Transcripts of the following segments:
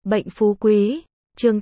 Bệnh phú quý, chương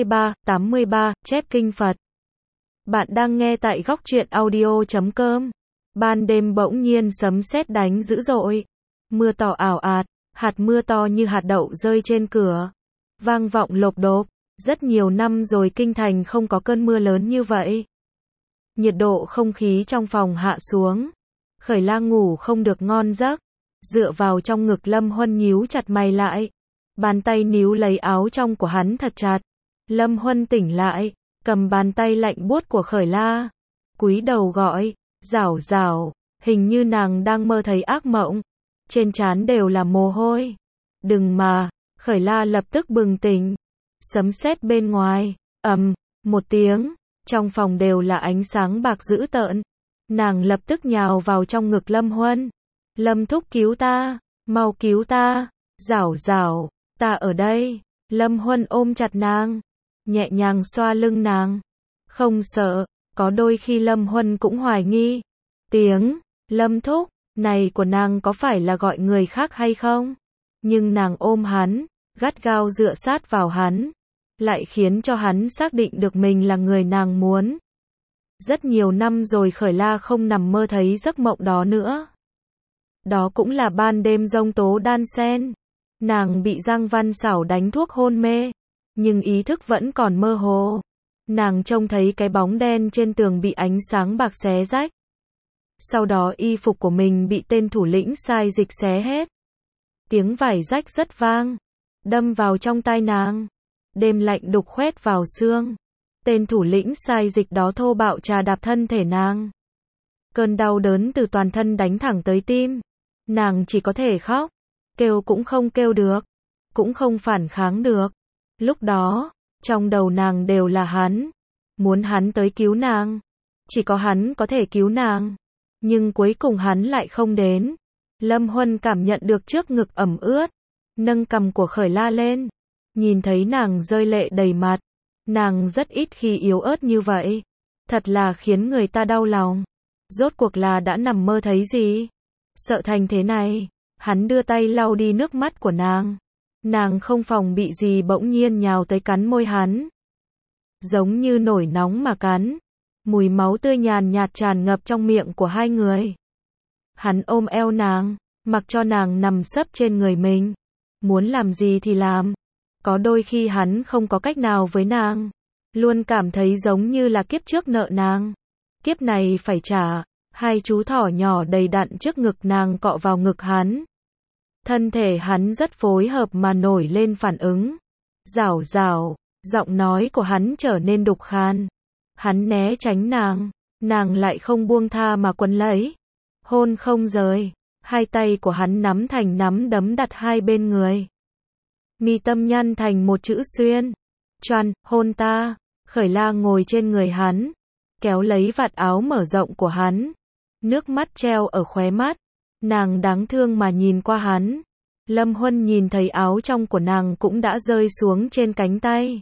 83, chép kinh Phật. Bạn đang nghe tại góc truyện audio.com. Ban đêm bỗng nhiên sấm sét đánh dữ dội. Mưa to ảo ạt, hạt mưa to như hạt đậu rơi trên cửa. Vang vọng lộp độp, rất nhiều năm rồi kinh thành không có cơn mưa lớn như vậy. Nhiệt độ không khí trong phòng hạ xuống. Khởi La ngủ không được ngon giấc, dựa vào trong ngực Lâm Huân nhíu chặt mày lại. Bàn tay níu lấy áo trong của hắn thật chặt. Lâm Huân tỉnh lại, cầm bàn tay lạnh buốt của Khởi La. Cúi đầu gọi, rảo rảo, hình như nàng đang mơ thấy ác mộng. Trên trán đều là mồ hôi. Đừng mà, Khởi La lập tức bừng tỉnh. Sấm sét bên ngoài, một tiếng, trong phòng đều là ánh sáng bạc dữ tợn. Nàng lập tức nhào vào trong ngực Lâm Huân. Lâm thúc cứu ta, mau cứu ta, rảo rảo, ta ở đây. Lâm Huân ôm chặt nàng, nhẹ nhàng xoa lưng nàng. Không sợ, có đôi khi Lâm Huân cũng hoài nghi. Tiếng, Lâm thúc, này của nàng có phải là gọi người khác hay không? Nhưng nàng ôm hắn, gắt gao dựa sát vào hắn, lại khiến cho hắn xác định được mình là người nàng muốn. Rất nhiều năm rồi Khởi La không nằm mơ thấy giấc mộng đó nữa. Đó cũng là ban đêm giông tố đan xen. Nàng bị Giang Văn Xảo đánh thuốc hôn mê, nhưng ý thức vẫn còn mơ hồ. Nàng trông thấy cái bóng đen trên tường bị ánh sáng bạc xé rách. Sau đó y phục của mình bị tên thủ lĩnh sai dịch xé hết. Tiếng vải rách rất vang, đâm vào trong tai nàng. Đêm lạnh đục khoét vào xương. Tên thủ lĩnh sai dịch đó thô bạo trà đạp thân thể nàng. Cơn đau đớn từ toàn thân đánh thẳng tới tim. Nàng chỉ có thể khóc, kêu cũng không kêu được, cũng không phản kháng được. Lúc đó, trong đầu nàng đều là hắn, muốn hắn tới cứu nàng. Chỉ có hắn có thể cứu nàng, nhưng cuối cùng hắn lại không đến. Lâm Huân cảm nhận được trước ngực ẩm ướt, nâng cằm của Khởi La lên, nhìn thấy nàng rơi lệ đầy mặt. Nàng rất ít khi yếu ớt như vậy, thật là khiến người ta đau lòng. Rốt cuộc là đã nằm mơ thấy gì? Sợ thành thế này. Hắn đưa tay lau đi nước mắt của nàng. Nàng không phòng bị gì bỗng nhiên nhào tới cắn môi hắn. Giống như nổi nóng mà cắn. Mùi máu tươi nhàn nhạt tràn ngập trong miệng của hai người. Hắn ôm eo nàng, mặc cho nàng nằm sấp trên người mình. Muốn làm gì thì làm. Có đôi khi hắn không có cách nào với nàng. Luôn cảm thấy giống như là kiếp trước nợ nàng. Kiếp này phải trả. Hai chú thỏ nhỏ đầy đặn trước ngực nàng cọ vào ngực hắn. Thân thể hắn rất phối hợp mà nổi lên phản ứng. Rảo rảo, giọng nói của hắn trở nên đục khan. Hắn né tránh nàng lại không buông tha mà quấn lấy. Hôn không rời, hai tay của hắn nắm thành nắm đấm đặt hai bên người. Mi tâm nhăn thành một chữ xuyên. Choăn, hôn ta. Khởi La ngồi trên người hắn, kéo lấy vạt áo mở rộng của hắn. Nước mắt treo ở khóe mắt. Nàng đáng thương mà nhìn qua hắn. Lâm Huân nhìn thấy áo trong của nàng cũng đã rơi xuống trên cánh tay.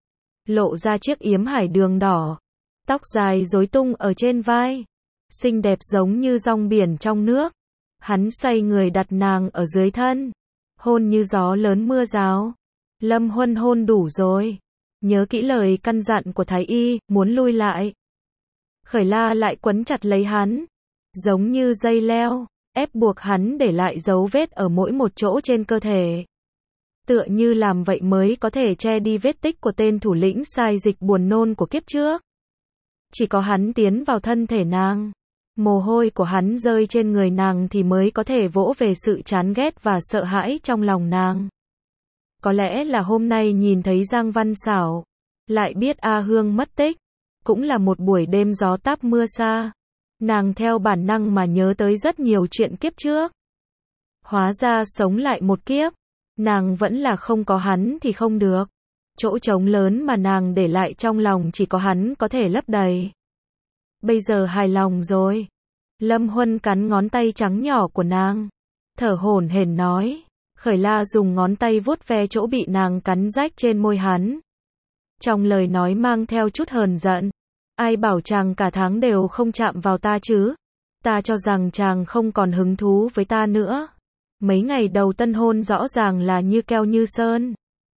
Lộ ra chiếc yếm hải đường đỏ. Tóc dài rối tung ở trên vai. Xinh đẹp giống như rong biển trong nước. Hắn xoay người đặt nàng ở dưới thân. Hôn như gió lớn mưa rào. Lâm Huân hôn đủ rồi. Nhớ kỹ lời căn dặn của Thái Y, muốn lui lại. Khởi La lại quấn chặt lấy hắn. Giống như dây leo, ép buộc hắn để lại dấu vết ở mỗi một chỗ trên cơ thể. Tựa như làm vậy mới có thể che đi vết tích của tên thủ lĩnh sai dịch buồn nôn của kiếp trước. Chỉ có hắn tiến vào thân thể nàng. Mồ hôi của hắn rơi trên người nàng thì mới có thể vỗ về sự chán ghét và sợ hãi trong lòng nàng. Có lẽ là hôm nay nhìn thấy Giang Văn Xảo, lại biết A Hương mất tích, cũng là một buổi đêm gió táp mưa xa. Nàng theo bản năng mà nhớ tới rất nhiều chuyện kiếp trước. Hóa ra sống lại một kiếp, nàng vẫn là không có hắn thì không được. Chỗ trống lớn mà nàng để lại trong lòng chỉ có hắn có thể lấp đầy. Bây giờ hài lòng rồi. Lâm Huân cắn ngón tay trắng nhỏ của nàng, thở hổn hển nói. Khởi La dùng ngón tay vuốt ve chỗ bị nàng cắn rách trên môi hắn. Trong lời nói mang theo chút hờn giận. Ai bảo chàng cả tháng đều không chạm vào ta chứ? Ta cho rằng chàng không còn hứng thú với ta nữa. Mấy ngày đầu tân hôn rõ ràng là như keo như sơn.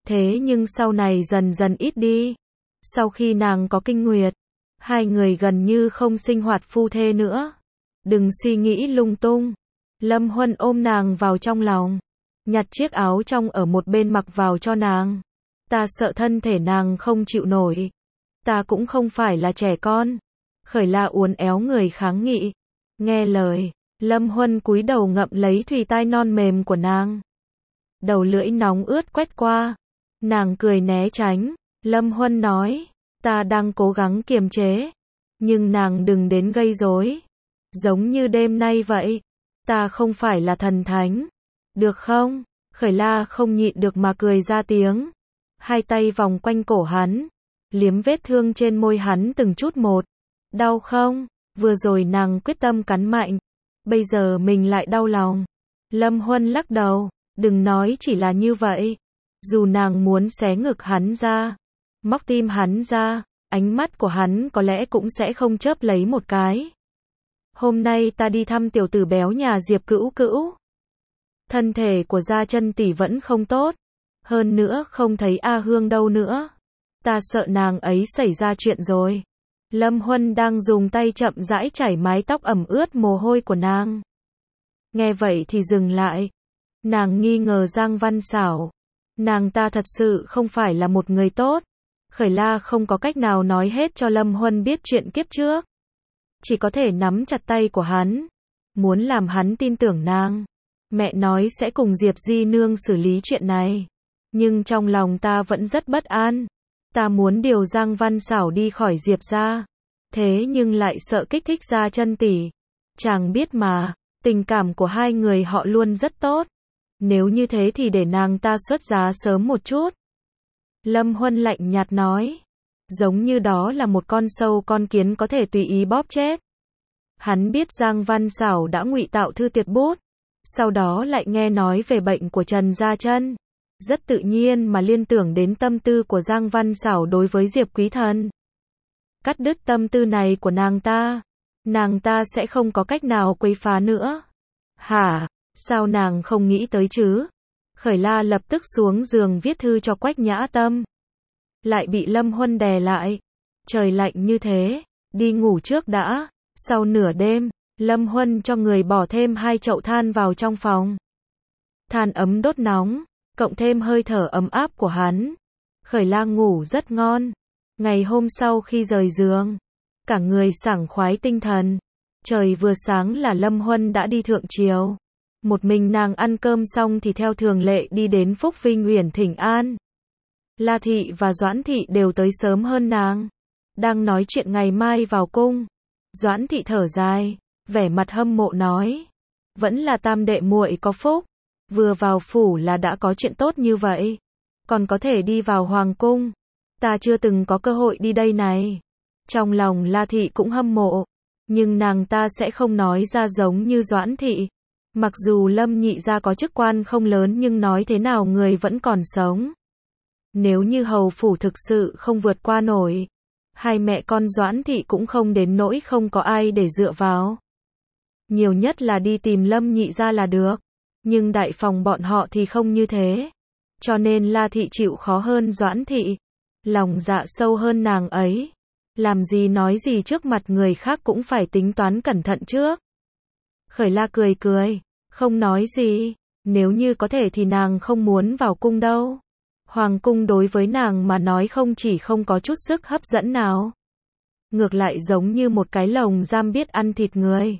Thế nhưng sau này dần dần ít đi. Sau khi nàng có kinh nguyệt, hai người gần như không sinh hoạt phu thê nữa. Đừng suy nghĩ lung tung. Lâm Huân ôm nàng vào trong lòng, nhặt chiếc áo trong ở một bên mặc vào cho nàng. Ta sợ thân thể nàng không chịu nổi. Ta cũng không phải là trẻ con. Khởi La uốn éo người kháng nghị. Nghe lời, Lâm Huân cúi đầu ngậm lấy thùy tai non mềm của nàng. Đầu lưỡi nóng ướt quét qua. Nàng cười né tránh. Lâm Huân nói, ta đang cố gắng kiềm chế. Nhưng nàng đừng đến gây rối. Giống như đêm nay vậy. Ta không phải là thần thánh. Được không? Khởi La không nhịn được mà cười ra tiếng. Hai tay vòng quanh cổ hắn, liếm vết thương trên môi hắn từng chút một. Đau không? Vừa rồi nàng quyết tâm cắn mạnh. Bây giờ mình lại đau lòng. Lâm Huân lắc đầu. Đừng nói chỉ là như vậy. Dù nàng muốn xé ngực hắn ra, móc tim hắn ra, ánh mắt của hắn có lẽ cũng sẽ không chớp lấy một cái. Hôm nay ta đi thăm tiểu tử béo nhà Diệp Cữu Cữu. Thân thể của Gia Chân tỷ vẫn không tốt. Hơn nữa không thấy A Hương đâu nữa. Ta sợ nàng ấy xảy ra chuyện rồi. Lâm Huân đang dùng tay chậm rãi chảy mái tóc ẩm ướt mồ hôi của nàng. Nghe vậy thì dừng lại. Nàng nghi ngờ Giang Văn Xảo. Nàng ta thật sự không phải là một người tốt. Khởi La không có cách nào nói hết cho Lâm Huân biết chuyện kiếp trước. Chỉ có thể nắm chặt tay của hắn. Muốn làm hắn tin tưởng nàng. Mẹ nói sẽ cùng Diệp Di Nương xử lý chuyện này. Nhưng trong lòng ta vẫn rất bất an. Ta muốn điều Giang Văn Xảo đi khỏi Diệp gia. Thế nhưng lại sợ kích thích Gia Chân tỷ. Chàng biết mà, tình cảm của hai người họ luôn rất tốt. Nếu như thế thì để nàng ta xuất giá sớm một chút. Lâm Huân lạnh nhạt nói. Giống như đó là một con sâu con kiến có thể tùy ý bóp chết. Hắn biết Giang Văn Xảo đã ngụy tạo thư tuyệt bút. Sau đó lại nghe nói về bệnh của Trần Gia Chân. Rất tự nhiên mà liên tưởng đến tâm tư của Giang Văn Xảo đối với Diệp Quý Thần. Cắt đứt tâm tư này của nàng ta sẽ không có cách nào quấy phá nữa. Hả? Sao nàng không nghĩ tới chứ? Khởi La lập tức xuống giường viết thư cho Quách Nhã Tâm. Lại bị Lâm Huân đè lại. Trời lạnh như thế, đi ngủ trước đã. Sau nửa đêm, Lâm Huân cho người bỏ thêm 2 chậu than vào trong phòng. Than ấm đốt nóng, cộng thêm hơi thở ấm áp của hắn. Khởi La ngủ rất ngon. Ngày hôm sau khi rời giường, cả người sảng khoái tinh thần. Trời vừa sáng là Lâm Huân đã đi thượng triều. Một mình nàng ăn cơm xong thì theo thường lệ đi đến Phúc Vinh Uyển thỉnh an. La Thị và Doãn Thị đều tới sớm hơn nàng. Đang nói chuyện ngày mai vào cung. Doãn Thị thở dài, vẻ mặt hâm mộ nói. Vẫn là tam đệ muội có phúc. Vừa vào phủ là đã có chuyện tốt như vậy. Còn có thể đi vào hoàng cung. Ta chưa từng có cơ hội đi đây này. Trong lòng La Thị cũng hâm mộ. Nhưng nàng ta sẽ không nói ra giống như Doãn Thị. Mặc dù Lâm nhị gia có chức quan không lớn nhưng nói thế nào người vẫn còn sống. Nếu như hầu phủ thực sự không vượt qua nổi, hai mẹ con Doãn Thị cũng không đến nỗi không có ai để dựa vào. Nhiều nhất là đi tìm Lâm nhị gia là được. Nhưng đại phòng bọn họ thì không như thế. Cho nên La Thị chịu khó hơn Doãn Thị. Lòng dạ sâu hơn nàng ấy. Làm gì nói gì trước mặt người khác cũng phải tính toán cẩn thận trước. Khởi La cười cười, không nói gì. Nếu như có thể thì nàng không muốn vào cung đâu. Hoàng cung đối với nàng mà nói không chỉ không có chút sức hấp dẫn nào. Ngược lại giống như một cái lồng giam biết ăn thịt người.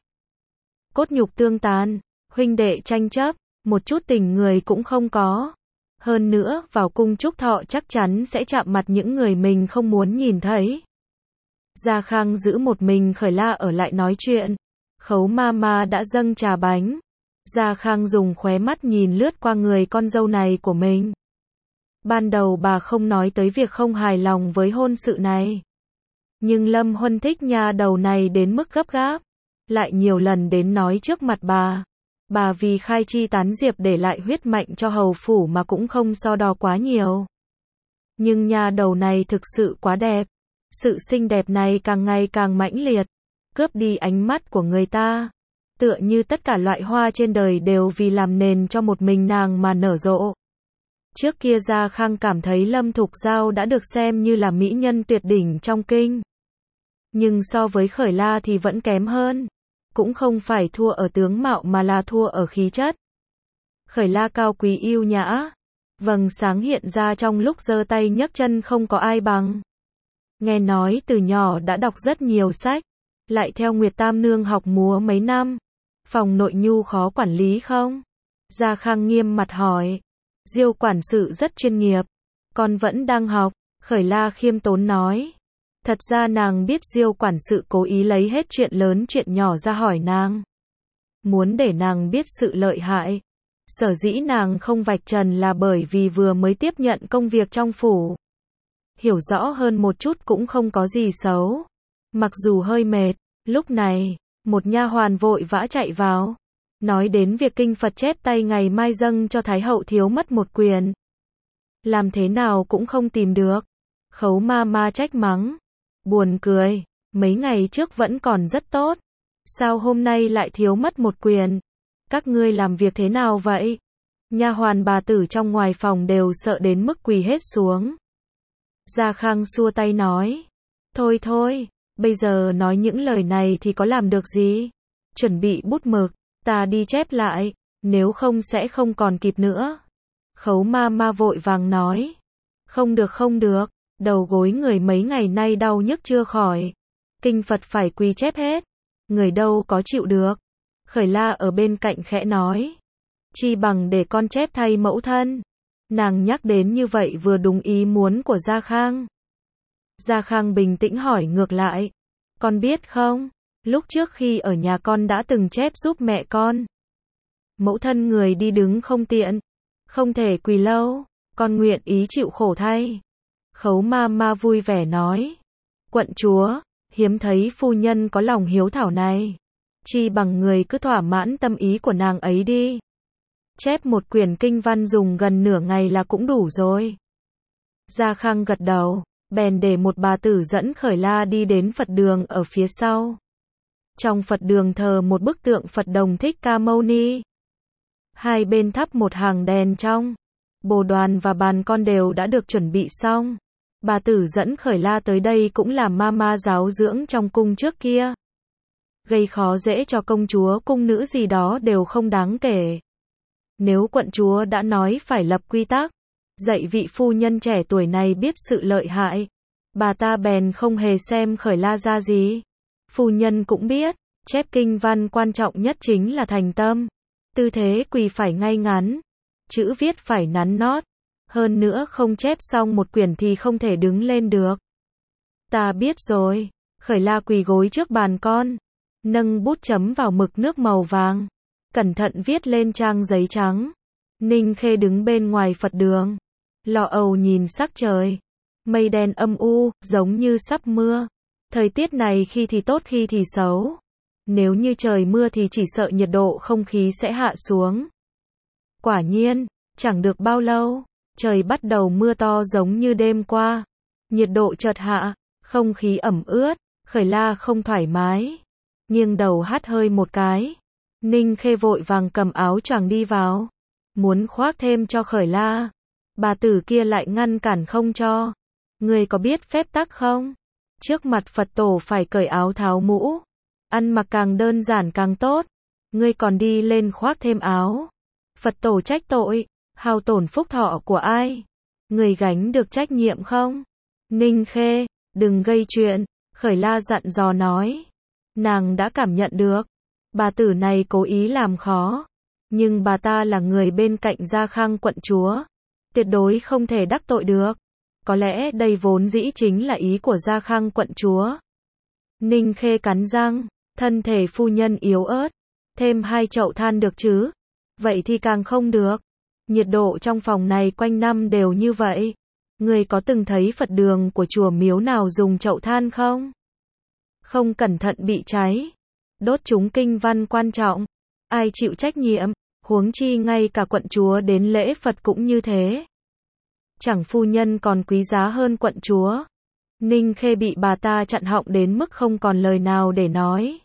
Cốt nhục tương tàn, huynh đệ tranh chấp, một chút tình người cũng không có. Hơn nữa, vào cung chúc thọ chắc chắn sẽ chạm mặt những người mình không muốn nhìn thấy. Gia Khang giữ một mình Khởi La ở lại nói chuyện. Khấu Mama đã dâng trà bánh. Gia Khang dùng khóe mắt nhìn lướt qua người con dâu này của mình. Ban đầu bà không nói tới việc không hài lòng với hôn sự này. Nhưng Lâm Huân thích nha đầu này đến mức gấp gáp. Lại nhiều lần đến nói trước mặt bà. Bà vì khai chi tán diệp để lại huyết mạnh cho hầu phủ mà cũng không so đo quá nhiều. Nhưng nha đầu này thực sự quá đẹp. Sự xinh đẹp này càng ngày càng mãnh liệt. Cướp đi ánh mắt của người ta. Tựa như tất cả loại hoa trên đời đều vì làm nền cho một mình nàng mà nở rộ. Trước kia Gia Khang cảm thấy Lâm Thục Giao đã được xem như là mỹ nhân tuyệt đỉnh trong kinh. Nhưng so với Khởi La thì vẫn kém hơn. Cũng không phải thua ở tướng mạo mà là thua ở khí chất. Khởi La cao quý yêu nhã. Vầng sáng hiện ra trong lúc giơ tay nhấc chân không có ai bằng. Nghe nói từ nhỏ đã đọc rất nhiều sách. Lại theo Nguyệt Tam Nương học múa mấy năm. Phòng nội nhu khó quản lý không? Gia Khang nghiêm mặt hỏi. Diêu quản sự rất chuyên nghiệp. Con vẫn đang học. Khởi La khiêm tốn nói. Thật ra nàng biết Diêu quản sự cố ý lấy hết chuyện lớn chuyện nhỏ ra hỏi nàng. Muốn để nàng biết sự lợi hại. Sở dĩ nàng không vạch trần là bởi vì vừa mới tiếp nhận công việc trong phủ. Hiểu rõ hơn một chút cũng không có gì xấu. Mặc dù hơi mệt, lúc này, một nha hoàn vội vã chạy vào. Nói đến việc kinh Phật chép tay ngày mai dâng cho Thái hậu thiếu mất một quyền. Làm thế nào cũng không tìm được. Khấu ma ma trách mắng. Buồn cười, mấy ngày trước vẫn còn rất tốt. Sao hôm nay lại thiếu mất một quyền? Các ngươi làm việc thế nào vậy? Nha hoàn bà tử trong ngoài phòng đều sợ đến mức quỳ hết xuống. Gia Khang xua tay nói. Thôi thôi, bây giờ nói những lời này thì có làm được gì? Chuẩn bị bút mực, ta đi chép lại, nếu không sẽ không còn kịp nữa. Khấu ma ma vội vàng nói. Không được không được, đầu gối người mấy ngày nay đau nhức chưa khỏi. Kinh Phật phải quỳ chép hết. Người đâu có chịu được. Khởi La ở bên cạnh khẽ nói. Chi bằng để con chép thay mẫu thân. Nàng nhắc đến như vậy vừa đúng ý muốn của Gia Khang. Gia Khang bình tĩnh hỏi ngược lại. Con biết không, lúc trước khi ở nhà con đã từng chép giúp mẹ con. Mẫu thân người đi đứng không tiện, không thể quỳ lâu, con nguyện ý chịu khổ thay. Khấu ma ma vui vẻ nói. Quận chúa, hiếm thấy phu nhân có lòng hiếu thảo này. Chi bằng người cứ thỏa mãn tâm ý của nàng ấy đi. Chép một quyển kinh văn dùng gần nửa ngày là cũng đủ rồi. Gia Khang gật đầu, bèn để một bà tử dẫn Khởi La đi đến Phật đường ở phía sau. Trong Phật đường thờ một bức tượng Phật Đồng Thích Ca Mâu Ni. Hai bên thắp một hàng đèn trong. Bồ đoàn và bàn con đều đã được chuẩn bị xong. Bà tử dẫn Khởi La tới đây cũng là mama giáo dưỡng trong cung trước kia. Gây khó dễ cho công chúa cung nữ gì đó đều không đáng kể. Nếu quận chúa đã nói phải lập quy tắc, dạy vị phu nhân trẻ tuổi này biết sự lợi hại, bà ta bèn không hề xem Khởi La ra gì. Phu nhân cũng biết, chép kinh văn quan trọng nhất chính là thành tâm. Tư thế quỳ phải ngay ngắn, chữ viết phải nắn nót. Hơn nữa không chép xong một quyển thì không thể đứng lên được. Ta biết rồi. Khởi La quỳ gối trước bàn con, nâng bút chấm vào mực nước màu vàng, cẩn thận viết lên trang giấy trắng. Ninh Khê đứng bên ngoài Phật đường, lo âu nhìn sắc trời. Mây đen âm u, giống như sắp mưa. Thời tiết này khi thì tốt khi thì xấu. Nếu như trời mưa thì chỉ sợ nhiệt độ không khí sẽ hạ xuống. Quả nhiên, chẳng được bao lâu, trời bắt đầu mưa to giống như đêm qua. Nhiệt độ chợt hạ, không khí ẩm ướt, Khởi La không thoải mái. Nghiêng đầu hắt hơi một cái. Ninh Khê vội vàng cầm áo choàng đi vào. Muốn khoác thêm cho Khởi La. Bà tử kia lại ngăn cản không cho. Người có biết phép tắc không? Trước mặt Phật tổ phải cởi áo tháo mũ. Ăn mặc càng đơn giản càng tốt. Ngươi còn đi lên khoác thêm áo. Phật tổ trách tội. Hao tổn phúc thọ của ai? Người gánh được trách nhiệm không? Ninh Khê, đừng gây chuyện. Khởi La dặn dò nói. Nàng đã cảm nhận được. Bà tử này cố ý làm khó. Nhưng bà ta là người bên cạnh Gia Khang quận chúa. Tuyệt đối không thể đắc tội được. Có lẽ đây vốn dĩ chính là ý của Gia Khang quận chúa. Ninh Khê cắn răng. Thân thể phu nhân yếu ớt. Thêm 2 chậu than được chứ? Vậy thì càng không được. Nhiệt độ trong phòng này quanh năm đều như vậy. Người có từng thấy Phật đường của chùa miếu nào dùng chậu than không? Không cẩn thận bị cháy. Đốt chúng kinh văn quan trọng. Ai chịu trách nhiệm? Huống chi ngay cả quận chúa đến lễ Phật cũng như thế. Chẳng phu nhân còn quý giá hơn quận chúa. Ninh Khê bị bà ta chặn họng đến mức không còn lời nào để nói.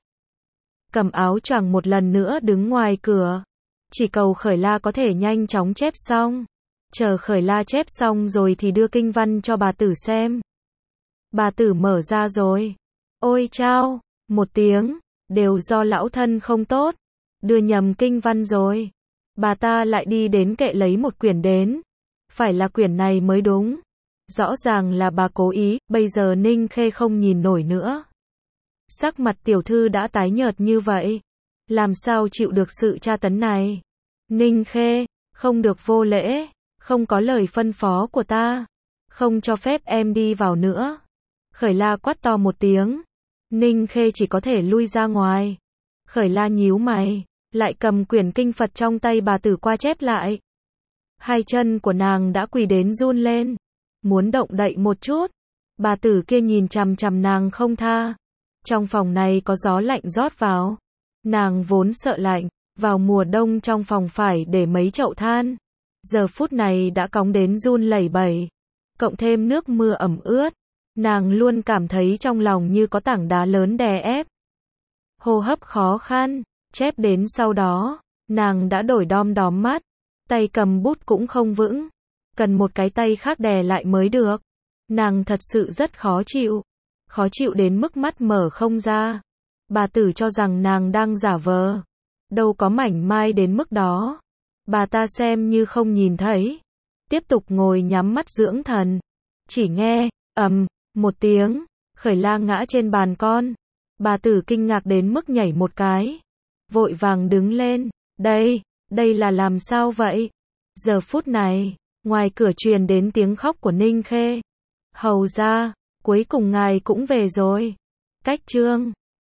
Cầm áo choàng một lần nữa đứng ngoài cửa. Chỉ cầu Khởi La có thể nhanh chóng chép xong. Chờ Khởi La chép xong rồi thì đưa kinh văn cho bà tử xem. Bà tử mở ra rồi. Ôi chao, một tiếng, đều do lão thân không tốt, đưa nhầm kinh văn rồi. Bà ta lại đi đến kệ lấy một quyển đến. Phải là quyển này mới đúng. Rõ ràng là bà cố ý, bây giờ Ninh Khê không nhìn nổi nữa. Sắc mặt tiểu thư đã tái nhợt như vậy. Làm sao chịu được sự tra tấn này? Ninh Khê, không được vô lễ, không có lời phân phó của ta. Không cho phép em đi vào nữa. Khởi La quát to một tiếng. Ninh Khê chỉ có thể lui ra ngoài. Khởi La nhíu mày, lại cầm quyển kinh Phật trong tay bà tử qua chép lại. Hai chân của nàng đã quỳ đến run lên, muốn động đậy một chút. Bà tử kia nhìn chằm chằm nàng không tha. Trong phòng này có gió lạnh rót vào. Nàng vốn sợ lạnh, vào mùa đông trong phòng phải để mấy chậu than. Giờ phút này đã cóng đến run lẩy bẩy. Cộng thêm nước mưa ẩm ướt. Nàng luôn cảm thấy trong lòng như có tảng đá lớn đè ép. Hô hấp khó khăn, chép đến sau đó, nàng đã đổi đom đóm mắt. Tay cầm bút cũng không vững. Cần một cái tay khác đè lại mới được. Nàng thật sự rất khó chịu. Khó chịu đến mức mắt mở không ra. Bà tử cho rằng nàng đang giả vờ. Đâu có mảnh mai đến mức đó. Bà ta xem như không nhìn thấy. Tiếp tục ngồi nhắm mắt dưỡng thần. Chỉ nghe, ầm, một tiếng, Khởi La ngã trên bàn con. Bà tử kinh ngạc đến mức nhảy một cái. Vội vàng đứng lên. Đây là làm sao vậy? Giờ phút này, ngoài cửa truyền đến tiếng khóc của Ninh Khê. Hầu ra, cuối cùng ngài cũng về rồi. Cách chương